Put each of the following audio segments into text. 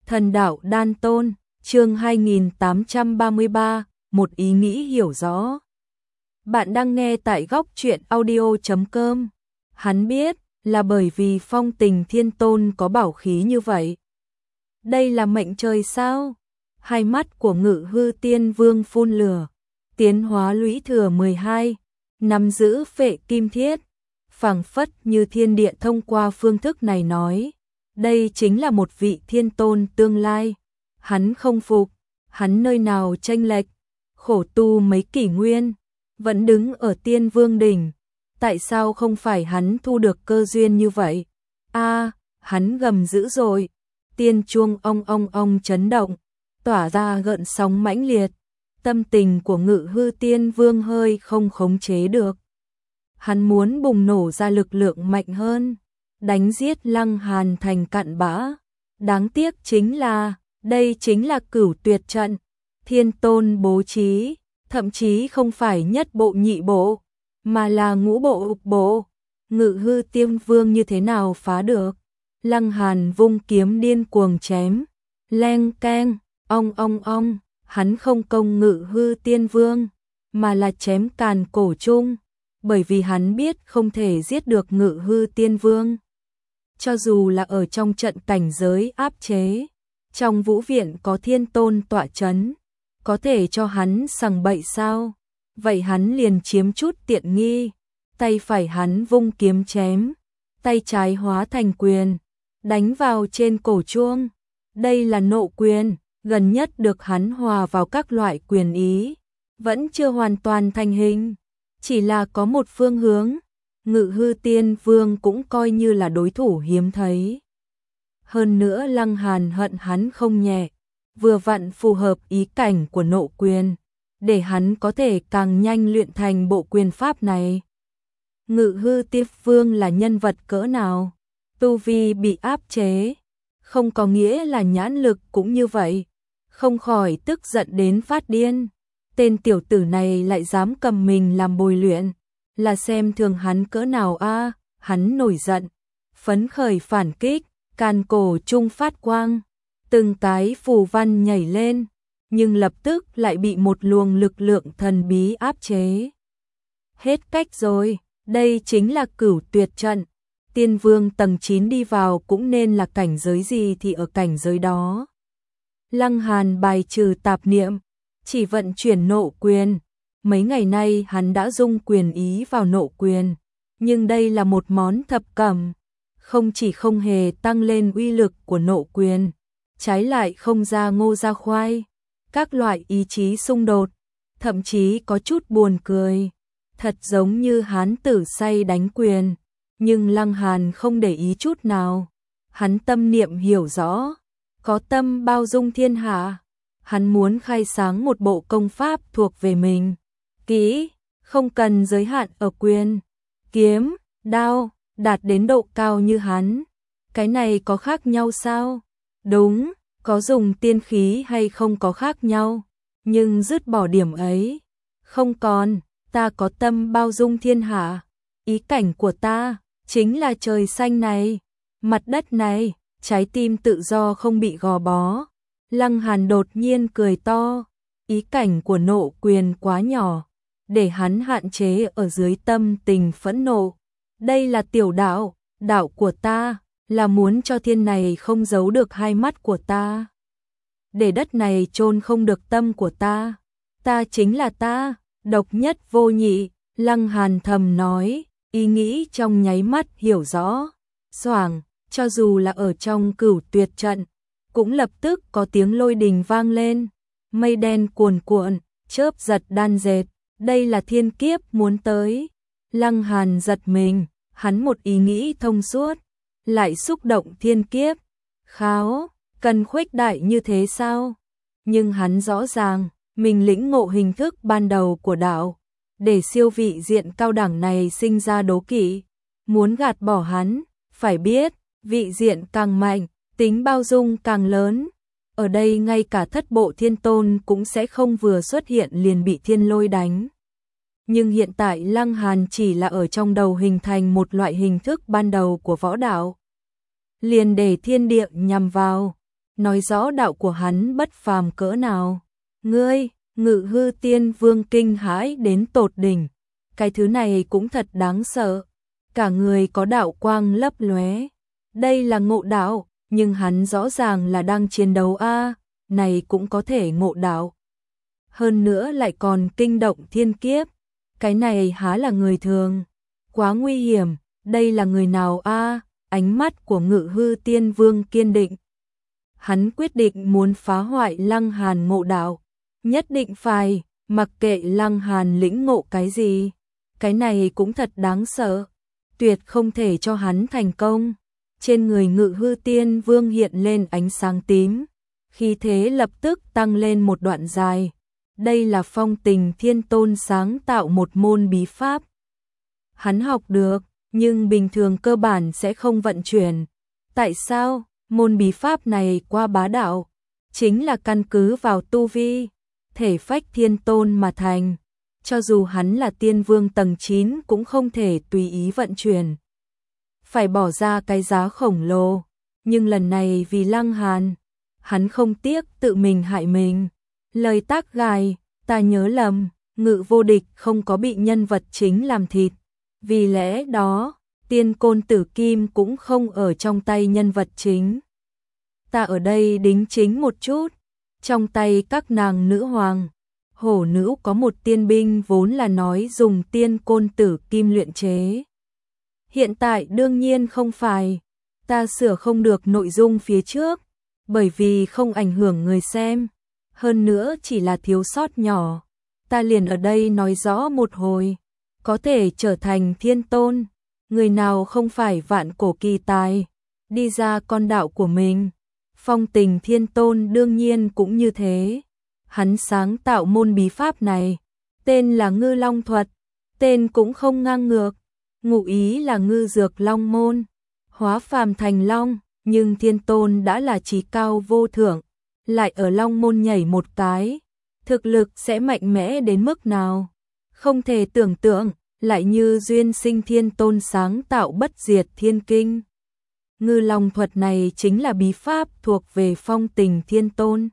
Thần đạo đan tôn, chương 2833, một ý nghĩ hiểu rõ. Bạn đang nghe tại góc truyện audio.com. Hắn biết là bởi vì Phong Tình Thiên Tôn có bảo khí như vậy. Đây là mệnh trời sao? Hai mắt của Ngự Hư Tiên Vương phun lửa, tiến hóa lũy thừa 12, nắm giữ phệ kim thiết, phảng phất như thiên địa thông qua phương thức này nói. Đây chính là một vị thiên tôn tương lai. Hắn không phục, hắn nơi nào chênh lệch, khổ tu mấy kỷ nguyên, vẫn đứng ở tiên vương đỉnh. Tại sao không phải hắn thu được cơ duyên như vậy? Hắn gầm dữ rồi. Tiên chuông ong chấn động, tỏa ra gợn sóng mãnh liệt. Tâm tình của Ngự Hư Tiên Vương hơi không khống chế được. Hắn muốn bùng nổ ra lực lượng mạnh hơn, đánh giết Lăng Hàn thành cặn bã. Đáng tiếc chính là, đây chính là Cửu Tuyệt trận, Thiên Tôn bố trí, thậm chí không phải nhất bộ nhị bộ, mà là ngũ bộ ục bộ. Ngự Hư Tiên Vương như thế nào phá được? Lăng Hàn vung kiếm điên cuồng chém, leng keng, ong, hắn không công Ngự Hư Tiên Vương, mà là chém càn cổ chung, bởi vì hắn biết không thể giết được Ngự Hư Tiên Vương. Cho dù là ở trong trận cảnh giới áp chế, trong vũ viện có Thiên Tôn tọa chấn, có thể cho hắn sằng bậy sao? Vậy hắn liền chiếm chút tiện nghi. Tay phải hắn vung kiếm chém, tay trái hóa thành quyền, đánh vào trên cổ chuông. Đây là nộ quyền, gần nhất được hắn hòa vào các loại quyền ý, vẫn chưa hoàn toàn thành hình, chỉ là có một phương hướng. Ngự Hư Tiên Vương cũng coi như là đối thủ hiếm thấy. Hơn nữa Lăng Hàn hận hắn không nhẹ, vừa vặn phù hợp ý cảnh của nộ quyền, để hắn có thể càng nhanh luyện thành bộ quyền pháp này. Ngự Hư Tiên Vương là nhân vật cỡ nào? Tu vi bị áp chế, không có nghĩa là nhãn lực cũng như vậy, không khỏi tức giận đến phát điên. Tên tiểu tử này lại dám cầm mình làm bồi luyện, là xem thường hắn cỡ nào a? Hắn nổi giận, phấn khởi phản kích, càn cổ trung phát quang, từng cái phù văn nhảy lên, nhưng lập tức lại bị một luồng lực lượng thần bí áp chế. Hết cách rồi, đây chính là Cửu Tuyệt trận. Tiên Vương tầng 9 đi vào cũng nên là cảnh giới gì thì ở cảnh giới đó. Lăng Hàn bài trừ tạp niệm, chỉ vận chuyển nộ quyền. Mấy ngày nay hắn đã dung quyền ý vào nộ quyền, nhưng đây là một món thập cẩm, không chỉ không hề tăng lên uy lực của nộ quyền, trái lại không ra ngô ra khoai, các loại ý chí xung đột, thậm chí có chút buồn cười, thật giống như hán tử say đánh quyền, nhưng Lăng Hàn không để ý chút nào. Hắn tâm niệm hiểu rõ, có tâm bao dung thiên hạ, hắn muốn khai sáng một bộ công pháp thuộc về mình. Kỹ, không cần giới hạn ở quyền, kiếm, đao, đạt đến độ cao như hắn. Cái này có khác nhau sao? Đúng, có dùng tiên khí hay không có khác nhau, nhưng dứt bỏ điểm ấy. Không còn, ta có tâm bao dung thiên hạ. Ý cảnh của ta chính là trời xanh này, mặt đất này, trái tim tự do không bị gò bó. Lăng Hàn đột nhiên cười to, ý cảnh của nộ quyền quá nhỏ, để hắn hạn chế ở dưới tâm tình phẫn nộ. Đây là tiểu đạo, đạo của ta, là muốn cho thiên này không giấu được hai mắt của ta, để đất này chôn không được tâm của ta. Ta chính là ta, độc nhất vô nhị. Lăng Hàn thầm nói, ý nghĩ trong nháy mắt hiểu rõ. Xoảng, cho dù là ở trong Cửu Tuyệt trận, cũng lập tức có tiếng lôi đình vang lên, mây đen cuồn cuộn, chớp giật đan dệt. Đây là thiên kiếp muốn tới. Lăng Hàn giật mình, hắn một ý nghĩ thông suốt, lại xúc động thiên kiếp. Kháo, cần khuếch đại như thế sao? Nhưng hắn rõ ràng, mình lĩnh ngộ hình thức ban đầu của đạo, để siêu vị diện cao đẳng này sinh ra đố kỵ, muốn gạt bỏ hắn. Phải biết, vị diện càng mạnh, tính bao dung càng lớn. Ở đây ngay cả thất bộ thiên tôn cũng sẽ không vừa xuất hiện liền bị thiên lôi đánh. Nhưng hiện tại Lăng Hàn chỉ là ở trong đầu hình thành một loại hình thức ban đầu của võ đạo, liền để thiên địa nhằm vào. nói rõ đạo của hắn bất phàm cỡ nào. Ngươi, Ngự Hư Tiên Vương kinh hãi đến tột đỉnh, cái thứ này cũng thật đáng sợ, cả người có đạo quang lấp lóe. Đây là ngộ đạo, nhưng hắn rõ ràng là đang chiến đấu a, này cũng có thể ngộ đạo. Hơn nữa lại còn kinh động thiên kiếp, cái này há là người thường, quá nguy hiểm, đây là người nào a? Ánh mắt của Ngự Hư Tiên Vương kiên định. Hắn quyết định muốn phá hoại Lăng Hàn ngộ đạo, nhất định phải, mặc kệ Lăng Hàn lĩnh ngộ cái gì, cái này cũng thật đáng sợ, tuyệt không thể cho hắn thành công. Trên người Ngự Hư Tiên Vương hiện lên ánh sáng tím, khí thế lập tức tăng lên một đoạn dài. Đây là Phong Tình Thiên Tôn sáng tạo một môn bí pháp. Hắn học được, nhưng bình thường cơ bản sẽ không vận chuyển. Tại sao? Môn bí pháp này quá bá đạo, chính là căn cứ vào tu vi, thể phách thiên tôn mà thành. Cho dù hắn là tiên vương tầng 9 cũng không thể tùy ý vận chuyển. Phải bỏ ra cái giá khổng lồ, nhưng lần này vì Lăng Hàn, hắn không tiếc tự mình hại mình. Lời tác gài, ta nhớ lầm, Ngự Vô Địch không có bị nhân vật chính làm thịt. Vì lẽ đó, Tiên Côn Tử Kim cũng không ở trong tay nhân vật chính. Ta ở đây đính chính một chút, trong tay các nàng nữ hoàng, hổ nữ có một tiên binh vốn là nói dùng Tiên Côn Tử Kim luyện chế. Hiện tại đương nhiên không phải, ta sửa không được nội dung phía trước, bởi vì không ảnh hưởng người xem, hơn nữa chỉ là thiếu sót nhỏ, ta liền ở đây nói rõ một hồi, có thể trở thành thiên tôn, người nào không phải vạn cổ kỳ tài, đi ra con đạo của mình. Phong Tình Thiên Tôn đương nhiên cũng như thế, hắn sáng tạo môn bí pháp này, tên là Ngư Long Thuật, tên cũng không ngang ngược, ngụ ý là ngư dược long môn, hóa phàm thành long, nhưng Thiên Tôn đã là trí cao vô thượng, lại ở long môn nhảy một cái, thực lực sẽ mạnh mẽ đến mức nào? Không thể tưởng tượng, lại như Duyên Sinh Thiên Tôn sáng tạo Bất Diệt Thiên Kinh. Ngư Long Thuật này chính là bí pháp thuộc về Phong Tình Thiên Tôn.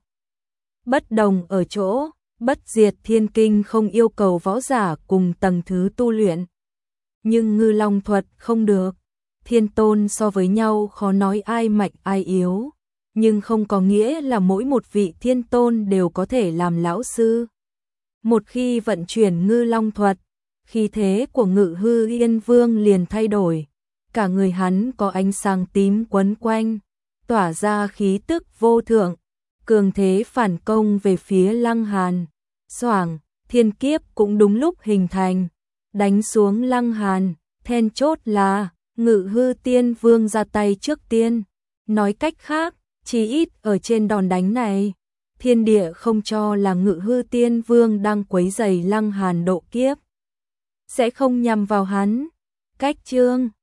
Bất đồng ở chỗ, Bất Diệt Thiên Kinh không yêu cầu võ giả cùng tầng thứ tu luyện. Nhưng Ngư Long Thuật không được. Thiên Tôn so với nhau khó nói ai mạnh ai yếu, nhưng không có nghĩa là mỗi một vị Thiên Tôn đều có thể làm lão sư. Một khi vận chuyển Ngư Long Thuật, khí thế của Ngự Hư Yên Vương liền thay đổi. Cả người hắn có ánh sáng tím quấn quanh, tỏa ra khí tức vô thượng, cường thế phản công về phía Lăng Hàn. Xoảng, thiên kiếp cũng đúng lúc hình thành, đánh xuống Lăng Hàn, then chốt là Ngự Hư Tiên Vương ra tay trước tiên. Nói cách khác, chỉ ít ở trên đòn đánh này, thiên địa không cho là Ngự Hư Tiên Vương đang quấy rầy Lăng Hàn độ kiếp, sẽ không nhằm vào hắn. Cách chương